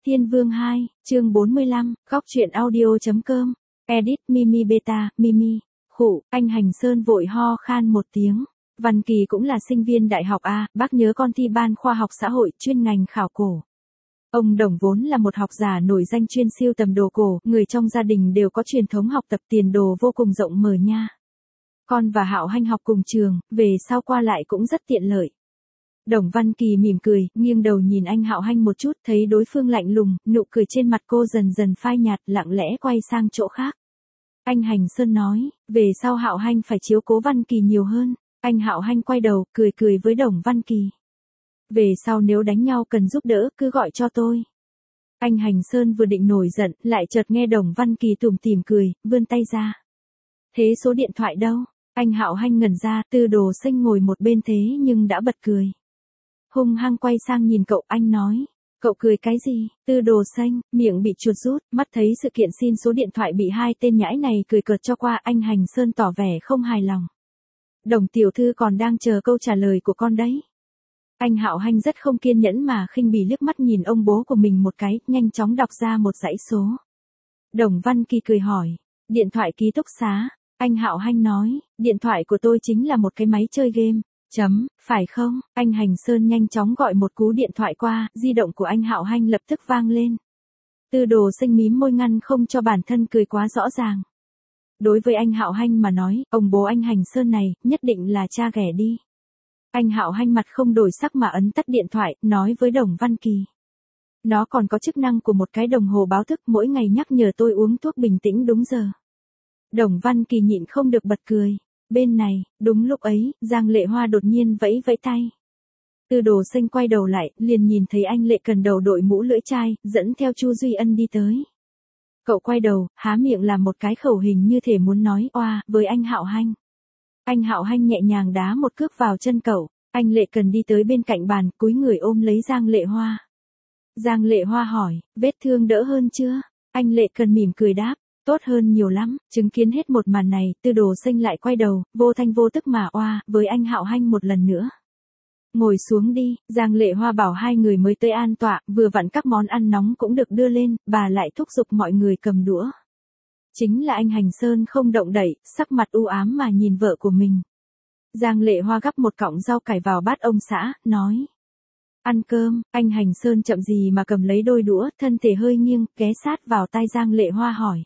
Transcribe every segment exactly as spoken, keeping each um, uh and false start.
Thiên Vương hai, chương bốn mươi lăm, góc truyện audio.com, edit Mimi Beta, Mimi, khụ, anh Hành Sơn vội ho khan một tiếng. Văn Kỳ cũng là sinh viên đại học A, bác nhớ con thi ban khoa học xã hội chuyên ngành khảo cổ. Ông Đồng vốn là một học giả nổi danh chuyên sưu tầm đồ cổ, người trong gia đình đều có truyền thống học tập tiền đồ vô cùng rộng mở nha. Con và Hạo Hanh học cùng trường, về sau qua lại cũng rất tiện lợi. Đồng Văn Kỳ mỉm cười, nghiêng đầu nhìn anh Hạo Hanh một chút, thấy đối phương lạnh lùng, nụ cười trên mặt cô dần dần phai nhạt, lặng lẽ quay sang chỗ khác. Anh Hành Sơn nói, về sau Hạo Hanh phải chiếu cố Văn Kỳ nhiều hơn. Anh Hạo Hanh quay đầu, cười cười với Đồng Văn Kỳ. Về sau nếu đánh nhau cần giúp đỡ, cứ gọi cho tôi. Anh Hành Sơn vừa định nổi giận, lại chợt nghe Đồng Văn Kỳ tủm tỉm cười, vươn tay ra. Thế số điện thoại đâu? Anh Hạo Hanh ngẩn ra, Tư Đồ Xanh ngồi một bên thế nhưng đã bật cười. Hung hăng quay sang nhìn cậu, anh nói. Cậu cười cái gì? Tư Đồ Xanh, miệng bị chuột rút, mắt thấy sự kiện xin số điện thoại bị hai tên nhãi này cười cợt cho qua, anh Hành Sơn tỏ vẻ không hài lòng. Đồng tiểu thư còn đang chờ câu trả lời của con đấy. Anh Hạo Hanh rất không kiên nhẫn mà khinh bỉ liếc mắt nhìn ông bố của mình một cái, nhanh chóng đọc ra một dãy số. Đồng Văn Kỳ cười hỏi, điện thoại ký túc xá. Anh Hạo Hanh nói, điện thoại của tôi chính là một cái máy chơi game. Chấm, phải không? Anh Hành Sơn nhanh chóng gọi một cú điện thoại qua, di động của anh Hạo Hanh lập tức vang lên. Tư Đồ Xanh mím môi ngăn không cho bản thân cười quá rõ ràng. Đối với anh Hạo Hanh mà nói, ông bố anh Hành Sơn này, nhất định là cha ghẻ đi. Anh Hạo Hanh mặt không đổi sắc mà ấn tắt điện thoại, nói với Đồng Văn Kỳ. Nó còn có chức năng của một cái đồng hồ báo thức, mỗi ngày nhắc nhở tôi uống thuốc bình tĩnh đúng giờ. Đồng Văn Kỳ nhịn không được bật cười. Bên này, đúng lúc ấy, Giang Lệ Hoa đột nhiên vẫy vẫy tay. Tư Đồ Xanh quay đầu lại, liền nhìn thấy anh Lệ Cần đầu đội mũ lưỡi chai, dẫn theo Chu Duy Ân đi tới. Cậu quay đầu, há miệng làm một cái khẩu hình như thể muốn nói oa với anh Hạo Hanh. Anh Hạo Hanh nhẹ nhàng đá một cước vào chân cậu, anh Lệ Cần đi tới bên cạnh bàn, cúi người ôm lấy Giang Lệ Hoa. Giang Lệ Hoa hỏi, vết thương đỡ hơn chưa? Anh Lệ Cần mỉm cười đáp, tốt hơn nhiều lắm. Chứng kiến hết một màn này, Tư Đồ Xanh lại quay đầu, vô thanh vô tức mà oa với anh Hạo Hanh một lần nữa. Ngồi xuống đi, Giang Lệ Hoa bảo hai người mới tới an tọa, vừa vặn các món ăn nóng cũng được đưa lên, bà lại thúc giục mọi người cầm đũa. Chính là anh Hành Sơn không động đậy, sắc mặt u ám mà nhìn vợ của mình. Giang Lệ Hoa gắp một cọng rau cải vào bát ông xã, nói. Ăn cơm, anh Hành Sơn chậm gì mà cầm lấy đôi đũa, thân thể hơi nghiêng, ghé sát vào tai Giang Lệ Hoa hỏi.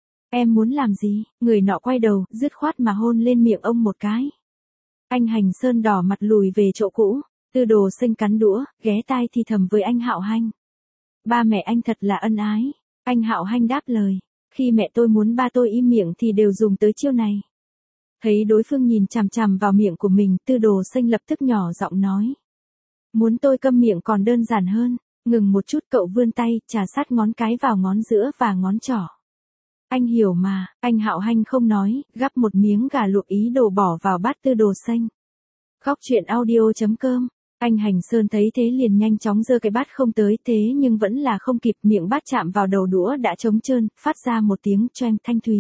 Em muốn làm gì? Người nọ quay đầu, dứt khoát mà hôn lên miệng ông một cái. Anh Hành Sơn đỏ mặt lùi về chỗ cũ, Tư Đồ Xanh cắn đũa, ghé tai thì thầm với anh Hạo Hanh. Ba mẹ anh thật là ân ái. Anh Hạo Hanh đáp lời. Khi mẹ tôi muốn ba tôi im miệng thì đều dùng tới chiêu này. Thấy đối phương nhìn chằm chằm vào miệng của mình, Tư Đồ Xanh lập tức nhỏ giọng nói. Muốn tôi câm miệng còn đơn giản hơn. Ngừng một chút, cậu vươn tay, chà sát ngón cái vào ngón giữa và ngón trỏ. Anh hiểu mà, anh Hạo Hanh không nói, gắp một miếng gà luộc ý đồ bỏ vào bát Tư Đồ Xanh. Góc truyện audio.com, anh Hành Sơn thấy thế liền nhanh chóng giơ cái bát không tới, thế nhưng vẫn là không kịp, miệng bát chạm vào đầu đũa đã trống trơn, phát ra một tiếng choeng thanh thúy.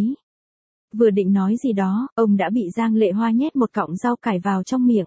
Vừa định nói gì đó, ông đã bị Giang Lệ Hoa nhét một cọng rau cải vào trong miệng.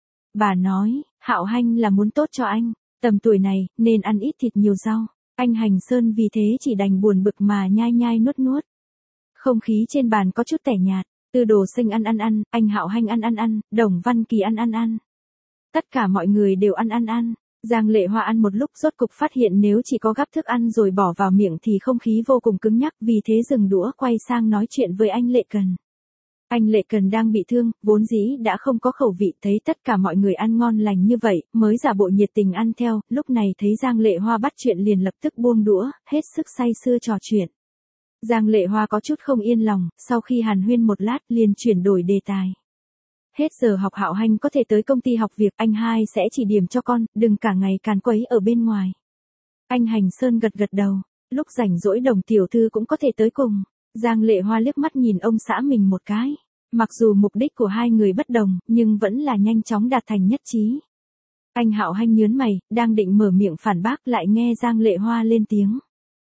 Bà nói, Hạo Hanh là muốn tốt cho anh, tầm tuổi này, nên ăn ít thịt nhiều rau. Anh Hành Sơn vì thế chỉ đành buồn bực mà nhai nhai nuốt nuốt. Không khí trên bàn có chút tẻ nhạt, Tư Đồ Xanh ăn ăn ăn, anh Hạo Hanh ăn ăn ăn, Đồng Văn Kỳ ăn ăn ăn. Tất cả mọi người đều ăn ăn ăn. Giang Lệ Hoa ăn một lúc rốt cục phát hiện nếu chỉ có gắp thức ăn rồi bỏ vào miệng thì không khí vô cùng cứng nhắc, vì thế dừng đũa quay sang nói chuyện với anh Lệ Cần. Anh Lệ Cần đang bị thương, vốn dĩ đã không có khẩu vị, thấy tất cả mọi người ăn ngon lành như vậy, mới giả bộ nhiệt tình ăn theo, lúc này thấy Giang Lệ Hoa bắt chuyện liền lập tức buông đũa, hết sức say sưa trò chuyện. Giang Lệ Hoa có chút không yên lòng, sau khi hàn huyên một lát liền chuyển đổi đề tài. Hết giờ học Hạo Hanh có thể tới công ty học việc, anh hai sẽ chỉ điểm cho con, đừng cả ngày càn quấy ở bên ngoài. Anh Hành Sơn gật gật đầu, lúc rảnh rỗi Đồng tiểu thư cũng có thể tới cùng. Giang Lệ Hoa liếc mắt nhìn ông xã mình một cái. Mặc dù mục đích của hai người bất đồng, nhưng vẫn là nhanh chóng đạt thành nhất trí. Anh Hạo Hanh nhớn mày, đang định mở miệng phản bác lại nghe Giang Lệ Hoa lên tiếng.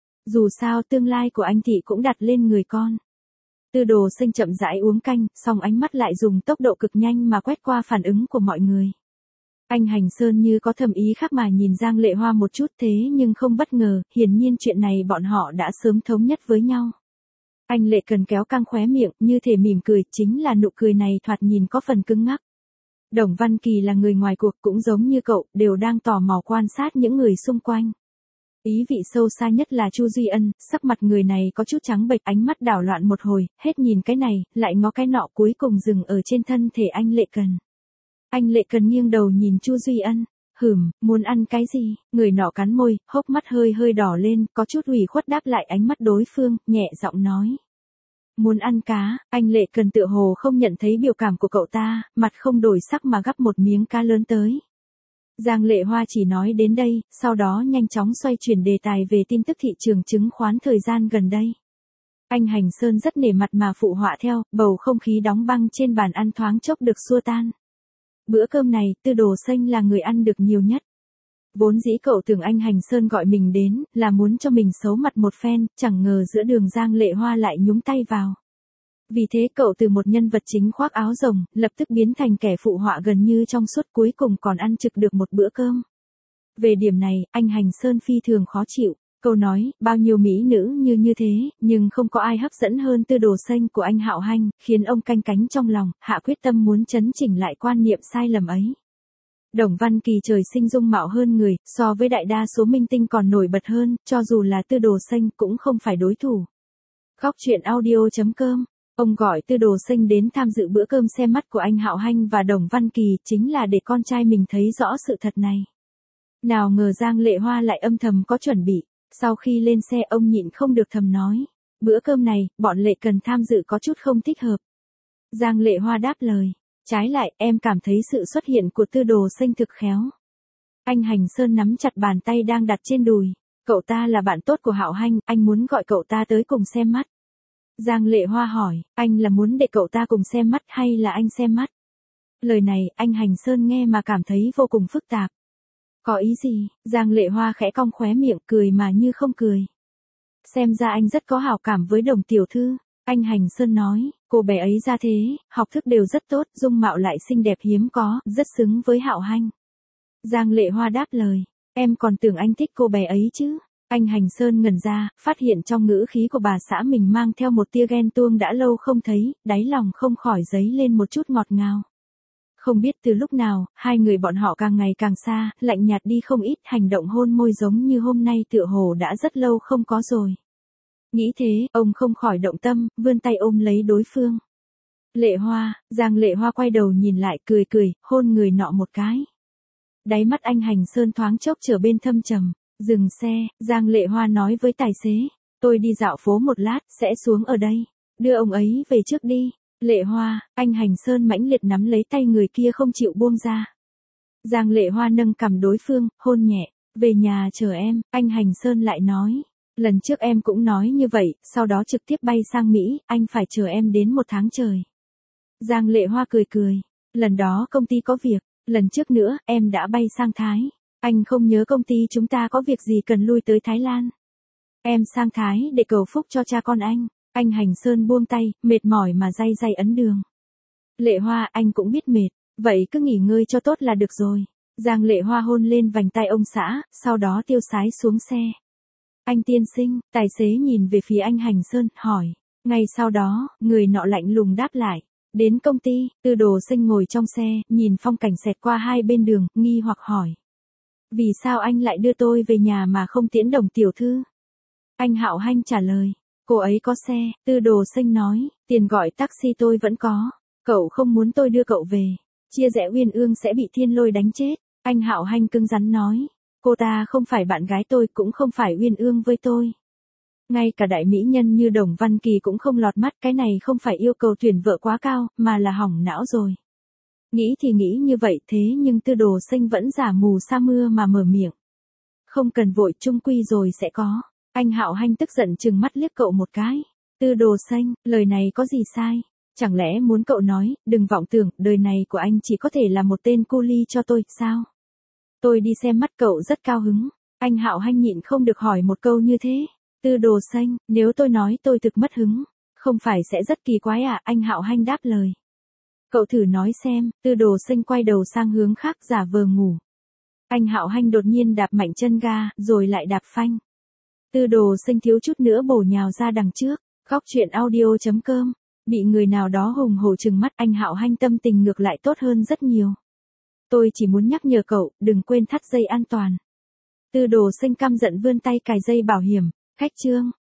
Dù sao tương lai của anh thị cũng đặt lên người con. Tư Đồ Xanh chậm rãi uống canh, song ánh mắt lại dùng tốc độ cực nhanh mà quét qua phản ứng của mọi người. Anh Hành Sơn như có thầm ý khác mà nhìn Giang Lệ Hoa một chút thế nhưng không bất ngờ, hiển nhiên chuyện này bọn họ đã sớm thống nhất với nhau. Anh Lệ Cần kéo căng khóe miệng, như thể mỉm cười, chính là nụ cười này thoạt nhìn có phần cứng ngắc. Đồng Văn Kỳ là người ngoài cuộc cũng giống như cậu, đều đang tò mò quan sát những người xung quanh. Ý vị sâu xa nhất là Chu Duy Ân, sắc mặt người này có chút trắng bệch, ánh mắt đảo loạn một hồi, hết nhìn cái này, lại ngó cái nọ, cuối cùng dừng ở trên thân thể anh Lệ Cần. Anh Lệ Cần nghiêng đầu nhìn Chu Duy Ân, hửm, muốn ăn cái gì? Người nọ cắn môi, hốc mắt hơi hơi đỏ lên, có chút ủy khuất đáp lại ánh mắt đối phương, nhẹ giọng nói. Muốn ăn cá, anh Lệ Cần tựa hồ không nhận thấy biểu cảm của cậu ta, mặt không đổi sắc mà gắp một miếng cá lớn tới. Giang Lệ Hoa chỉ nói đến đây, sau đó nhanh chóng xoay chuyển đề tài về tin tức thị trường chứng khoán thời gian gần đây. Anh Hành Sơn rất nể mặt mà phụ họa theo, bầu không khí đóng băng trên bàn ăn thoáng chốc được xua tan. Bữa cơm này, Tư Đồ Xanh là người ăn được nhiều nhất. Vốn dĩ cậu tưởng anh Hành Sơn gọi mình đến, là muốn cho mình xấu mặt một phen, chẳng ngờ giữa đường Giang Lệ Hoa lại nhúng tay vào. Vì thế cậu từ một nhân vật chính khoác áo rồng, lập tức biến thành kẻ phụ họa gần như trong suốt, cuối cùng còn ăn trực được một bữa cơm. Về điểm này, anh Hành Sơn phi thường khó chịu. Câu nói, bao nhiêu mỹ nữ như như thế, nhưng không có ai hấp dẫn hơn Tư Đồ Xanh của anh Hạo Hanh, khiến ông canh cánh trong lòng, hạ quyết tâm muốn chấn chỉnh lại quan niệm sai lầm ấy. Đồng Văn Kỳ trời sinh dung mạo hơn người, so với đại đa số minh tinh còn nổi bật hơn, cho dù là Tư Đồ Xanh cũng không phải đối thủ. Góc truyện audio chấm com. Ông gọi Tư Đồ Xanh đến tham dự bữa cơm xem mắt của anh Hạo Hanh và Đồng Văn Kỳ, chính là để con trai mình thấy rõ sự thật này. Nào ngờ Giang Lệ Hoa lại âm thầm có chuẩn bị. Sau khi lên xe ông nhịn không được thầm nói, bữa cơm này, bọn Lệ Cần tham dự có chút không thích hợp. Giang Lệ Hoa đáp lời, trái lại, em cảm thấy sự xuất hiện của Tư Đồ Xanh thực khéo. Anh Hành Sơn nắm chặt bàn tay đang đặt trên đùi, cậu ta là bạn tốt của Hạo Hanh, anh muốn gọi cậu ta tới cùng xem mắt. Giang Lệ Hoa hỏi, anh là muốn để cậu ta cùng xem mắt hay là anh xem mắt? Lời này, anh Hành Sơn nghe mà cảm thấy vô cùng phức tạp. Có ý gì? Giang Lệ Hoa khẽ cong khóe miệng, cười mà như không cười. Xem ra anh rất có hảo cảm với Đồng tiểu thư. Anh Hành Sơn nói, cô bé ấy ra thế, học thức đều rất tốt, dung mạo lại xinh đẹp hiếm có, rất xứng với Hạo Hanh. Giang Lệ Hoa đáp lời, em còn tưởng anh thích cô bé ấy chứ. Anh Hành Sơn ngẩn ra, phát hiện trong ngữ khí của bà xã mình mang theo một tia ghen tuông đã lâu không thấy, đáy lòng không khỏi dấy lên một chút ngọt ngào. Không biết từ lúc nào, hai người bọn họ càng ngày càng xa, lạnh nhạt đi không ít, hành động hôn môi giống như hôm nay tựa hồ đã rất lâu không có rồi. Nghĩ thế, ông không khỏi động tâm, vươn tay ôm lấy đối phương. Lệ Hoa, Giang Lệ Hoa quay đầu nhìn lại, cười cười, hôn người nọ một cái. Đáy mắt anh Hành Sơn thoáng chốc trở bên thâm trầm, dừng xe, Giang Lệ Hoa nói với tài xế, tôi đi dạo phố một lát, sẽ xuống ở đây, đưa ông ấy về trước đi. Lệ Hoa, anh Hành Sơn mãnh liệt nắm lấy tay người kia không chịu buông ra. Giang Lệ Hoa nâng cằm đối phương, hôn nhẹ, về nhà chờ em, anh Hành Sơn lại nói. Lần trước em cũng nói như vậy, sau đó trực tiếp bay sang Mỹ, anh phải chờ em đến một tháng trời. Giang Lệ Hoa cười cười, lần đó công ty có việc, lần trước nữa, em đã bay sang Thái. Anh không nhớ công ty chúng ta có việc gì cần lui tới Thái Lan. Em sang Thái để cầu phúc cho cha con anh. Anh Hành Sơn buông tay, mệt mỏi mà day day ấn đường. Lệ Hoa, anh cũng biết mệt, vậy cứ nghỉ ngơi cho tốt là được rồi. Giang Lệ Hoa hôn lên vành tay ông xã, sau đó tiêu sái xuống xe. Anh tiên sinh, tài xế nhìn về phía anh Hành Sơn, hỏi. Ngay sau đó, người nọ lạnh lùng đáp lại. Đến công ty, Tư Đồ Xanh ngồi trong xe, nhìn phong cảnh xẹt qua hai bên đường, nghi hoặc hỏi. Vì sao anh lại đưa tôi về nhà mà không tiễn Đồng tiểu thư? Anh Hạo Hanh trả lời. Cô ấy có xe, Tư Đồ Xanh nói, tiền gọi taxi tôi vẫn có. Cậu không muốn tôi đưa cậu về. Chia rẽ Uyên Ương sẽ bị Thiên Lôi đánh chết. Anh Hạo Hanh cứng rắn nói. Cô ta không phải bạn gái tôi, cũng không phải Uyên Ương với tôi. Ngay cả đại mỹ nhân như Đồng Văn Kỳ cũng không lọt mắt, cái này không phải yêu cầu tuyển vợ quá cao, mà là hỏng não rồi. Nghĩ thì nghĩ như vậy, thế nhưng Tư Đồ Xanh vẫn giả mù sa mưa mà mở miệng. Không cần vội, chung quy rồi sẽ có. Anh Hạo Hanh tức giận trừng mắt liếc cậu một cái. Tư Đồ Xanh, lời này có gì sai? Chẳng lẽ muốn cậu nói, đừng vọng tưởng, đời này của anh chỉ có thể là một tên cu li cho tôi, sao? Tôi đi xem mắt cậu rất cao hứng. Anh Hạo Hanh nhịn không được hỏi một câu như thế. Tư Đồ Xanh, nếu tôi nói tôi thực mất hứng, không phải sẽ rất kỳ quái à? Anh Hạo Hanh đáp lời. Cậu thử nói xem, Tư Đồ Sinh quay đầu sang hướng khác giả vờ ngủ. Anh Hạo Hanh đột nhiên đạp mạnh chân ga, rồi lại đạp phanh. Tư Đồ Sinh thiếu chút nữa bổ nhào ra đằng trước. Góc truyện audio chấm com. Bị người nào đó hùng hổ trừng mắt, anh Hạo Hanh tâm tình ngược lại tốt hơn rất nhiều. Tôi chỉ muốn nhắc nhở cậu, đừng quên thắt dây an toàn. Tư Đồ Sinh căm giận vươn tay cài dây bảo hiểm. Khách trương.